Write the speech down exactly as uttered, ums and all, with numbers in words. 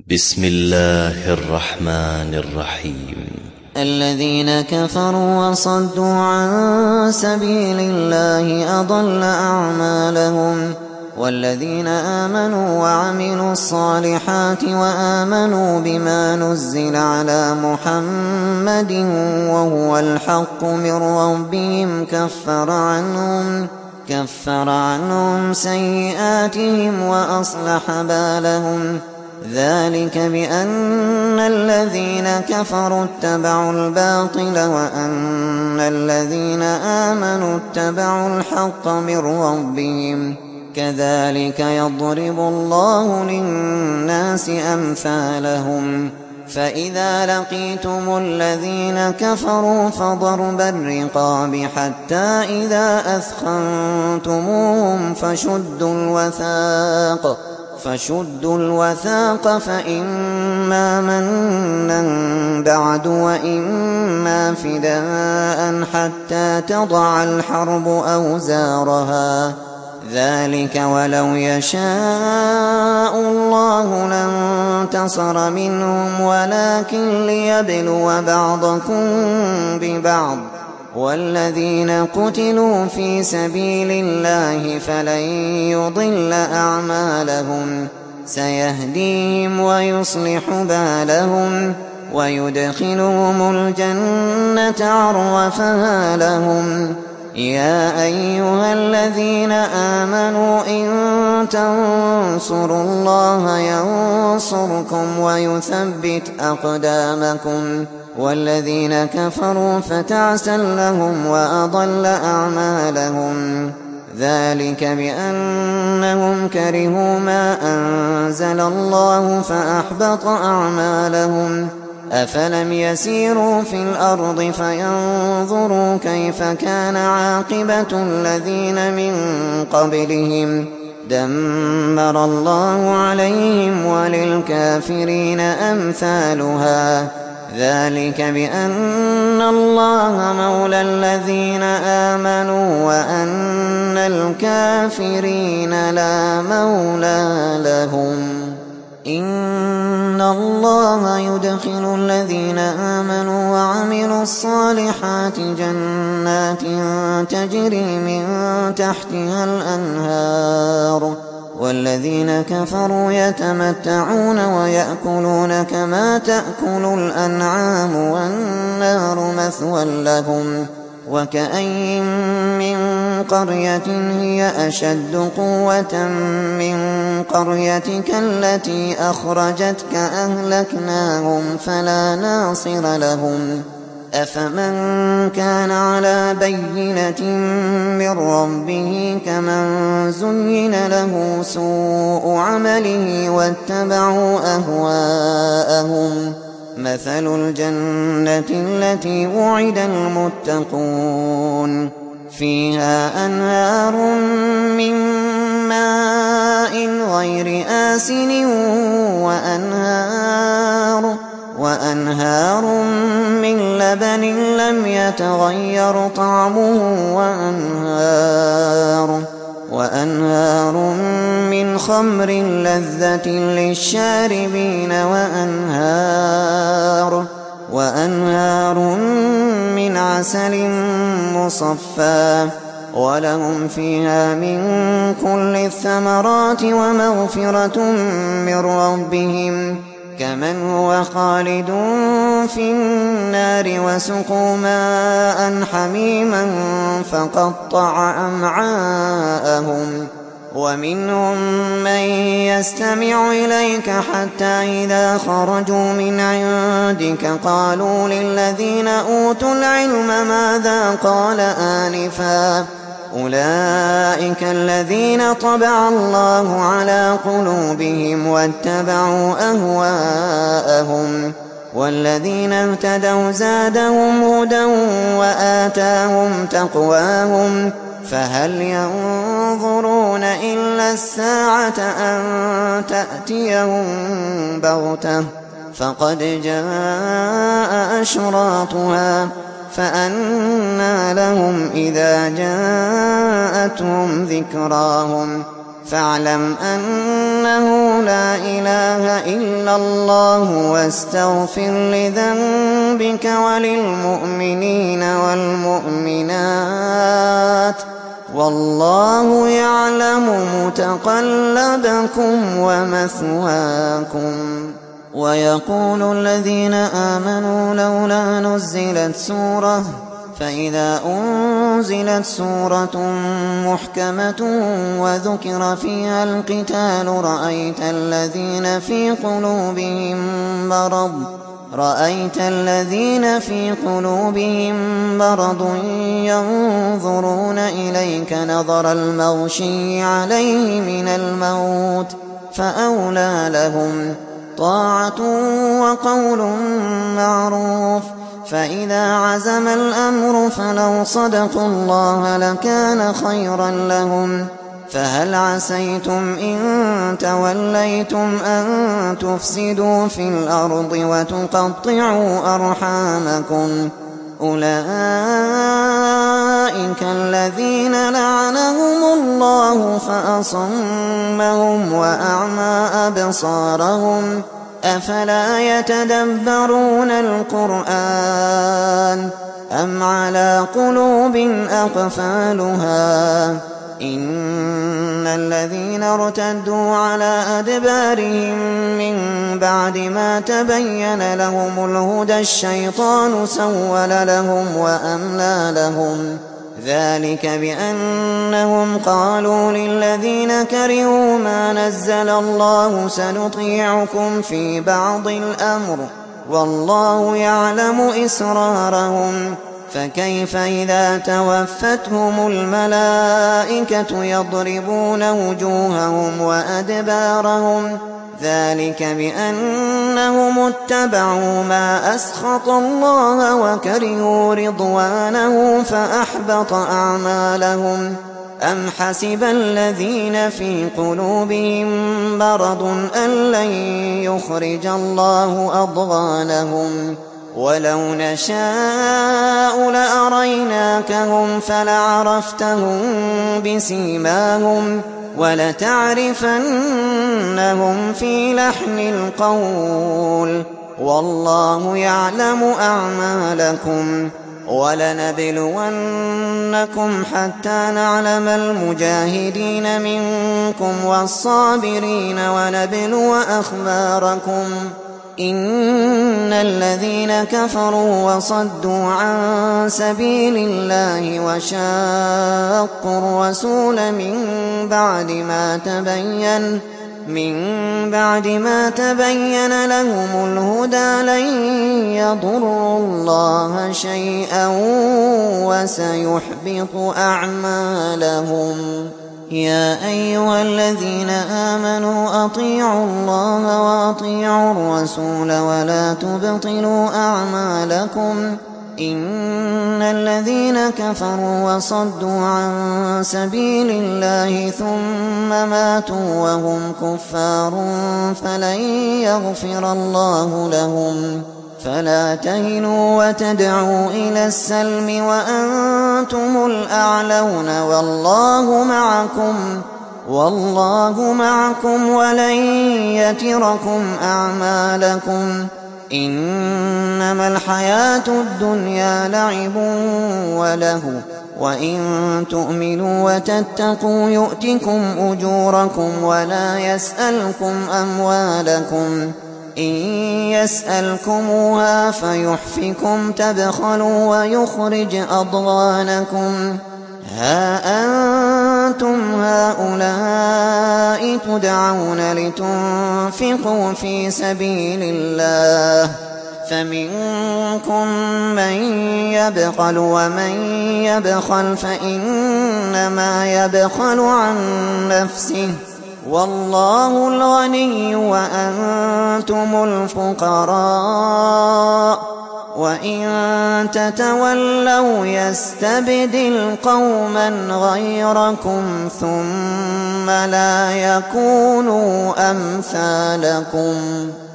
بسم الله الرحمن الرحيم. الذين كفروا وصدوا عن سبيل الله أضل أعمالهم والذين آمنوا وعملوا الصالحات وآمنوا بما نزل على محمد وهو الحق من ربهم كفر عنهم كفر عنهم سيئاتهم وأصلح بالهم ذلك بأن الذين كفروا اتبعوا الباطل وأن الذين آمنوا اتبعوا الحق من ربهم كذلك يضرب الله للناس أمثالهم فإذا لقيتم الذين كفروا فضرب الرقاب حتى إذا أثخنتموهم فشدوا الوثاق فشدوا الوثاق فإما منا بعد وإما فداء حتى تضع الحرب أوزارها ذلك ولو يشاء الله لانتصر منهم ولكن ليبلو بعضكم ببعض والذين قتلوا في سبيل الله فلن يضل أعمالهم سيهديهم ويصلح بالهم ويدخلهم الجنة عرفها لهم يا أيها الذين آمنوا إن تنصروا الله ينصركم ويثبت أقدامكم والذين كفروا فتعسا لهم وأضل أعمالهم ذلك بأنهم كرهوا ما أنزل الله فأحبط أعمالهم أفلم يسيروا في الأرض فينظروا كيف كان عاقبة الذين من قبلهم دمر الله عليهم وللكافرين أمثالها ذلك بأن الله مولى الذين آمنوا وأن الكافرين لا مولى لهم إن الله يدخل الذين آمنوا وعملوا الصالحات جنات تجري من تحتها الأنهار والذين كفروا يتمتعون ويأكلون كما تأكل الأنعام والنار مثوى لهم وكأين من قرية هي أشد قوة من قريتك التي أخرجتك أهلكناهم فلا ناصر لهم أفمن كان على بينة من ربه كمن زين له سوء عمله واتبعوا أهواءهم مثل الجنة التي وعد المتقون فيها أنهار من ماء غير آسن وأنهار وأنهار من لبن لم يتغير طعمه وأنهار وأنهار من خمر لذة للشاربين وأنهار وأنهار من عسل مصفى ولهم فيها من كل الثمرات ومغفرة من ربهم كمن هو خالد في النار وسقوا ماء حميما فقطع أمعاءهم ومنهم من يستمع إليك حتى إذا خرجوا من عندك قالوا للذين أوتوا العلم ماذا قال آنفا أولئك الذين طبع الله على قلوبهم واتبعوا أهواءهم والذين اهتدوا زادهم هدى وآتاهم تقواهم فهل ينظرون إلا الساعة أن تأتيهم بغتة فقد جاء أشراطها فأنى لهم إذا جاءتهم ذكراهم فاعلم أنه لا إله إلا الله واستغفر لذنبك وللمؤمنين والمؤمنات والله يعلم متقلبكم ومثواكم. ويقول الذين آمنوا لولا نزلت سورة فإذا أنزلت سورة محكمة وذكر فيها القتال رأيت الذين في قلوبهم مرض رأيت الذين في قلوبهم مرض ينظرون إليك نظر المغشي عليه من الموت فأولى لهم طاعة وقول معروف. فإذا عزم الأمر فلو صدقوا الله لكان خيرا لهم. فهل عسيتم إن توليتم أن تفسدوا في الأرض وتقطعوا أرحامكم أولئك الذين لعنهم الله فأصمهم وأعمى أبصارهم أفلا يتدبرون القرآن أم على قلوب أقفالها إن الذين ارتدوا على أدبارهم من بعد ما تبين لهم الهدى الشيطان سول لهم وأملى لهم ذلك بأنهم قالوا للذين كرهوا ما نزل الله سنطيعكم في بعض الأمر والله يعلم إسرارهم. فكيف إذا توفتهم الملائكة يضربون وجوههم وأدبارهم ذلك بأنهم اتبعوا ما أسخط الله وكرهوا رضوانه فأحبط أعمالهم. أم حسب الذين في قلوبهم مرض أن لن يخرج الله أضغانهم ولو نشاء لأريناكهم فلعرفتهم بسيماهم ولتعرفنهم في لحن القول والله يعلم أعمالكم. ولنبلونكم حتى نعلم المجاهدين منكم والصابرين ونبلو أخباركم. إن الذين كفروا وصدوا عن سبيل الله وشاقوا الرسول من بعد ما تبين من بعد ما تبين لهم الهدى لن يضروا الله شيئا وسيحبط أعمالهم. يا أيها الذين آمنوا أطيعوا الله وأطيعوا الرسول ولا تبطلوا أعمالكم إن الذين كفروا وصدوا عن سبيل الله ثم ماتوا وهم كفار فلن يغفر الله لهم. فلا تهنوا وتدعوا إلى السلم وأنتم الأعلون والله معكم والله معكم ولن يتركم أعمالكم. إنما الحياة الدنيا لعب وله وإن تؤمنوا وتتقوا يؤتكم أجوركم ولا يسألكم أموالكم إن يسألكموها فيحفكم تبخلوا ويخرج أضغانكم. ها أنتم هؤلاء تدعون لتنفقوا في سبيل الله فمنكم من يبخل ومن يبخل فإنما يبخل عن نفسه والله الغني وأنتم الفقراء وإن تتولوا يستبدل قوما غيركم ثم لا يكونوا أمثالكم.